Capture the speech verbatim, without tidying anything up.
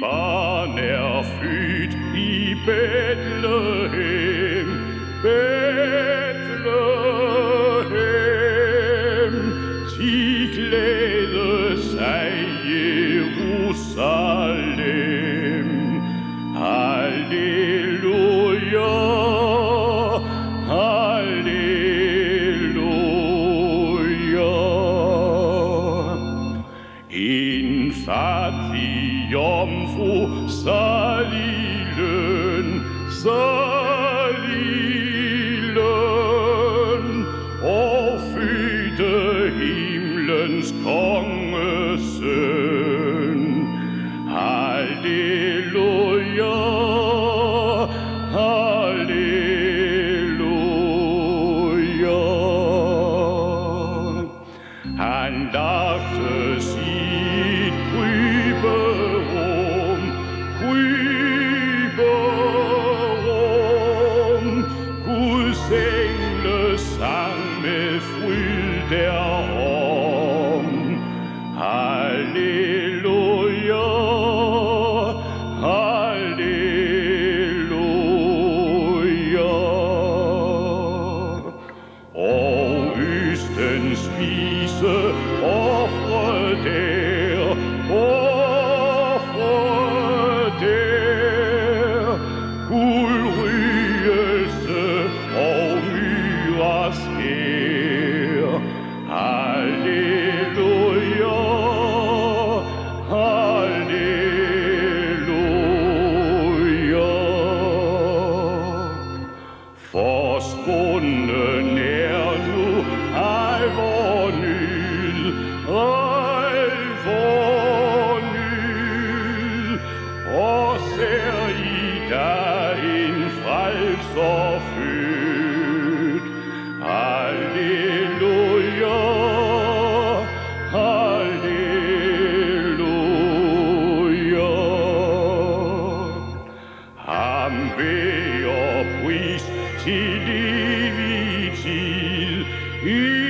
barn er født i Betlehem, Betlehem. Ti glæde sig Jerusalem. Halleluja, halleluja. En fattig jomfru, saligen, saligen, og fødte himlens kongesøn. Halleluja, halleluja. Han lagte sit kryberum, kryberum. Guds engle sang med fryd derom. Halleluja, halleluja. Og østens vise ofre der, ofre der. Guldryelse og myras hær. Halleluja, halleluja. Forsvunden er nu al vor nyd, al vor nyd. Og ser I da en frelser født. Halleluja, halleluja. Ham vil og pris til evig tid.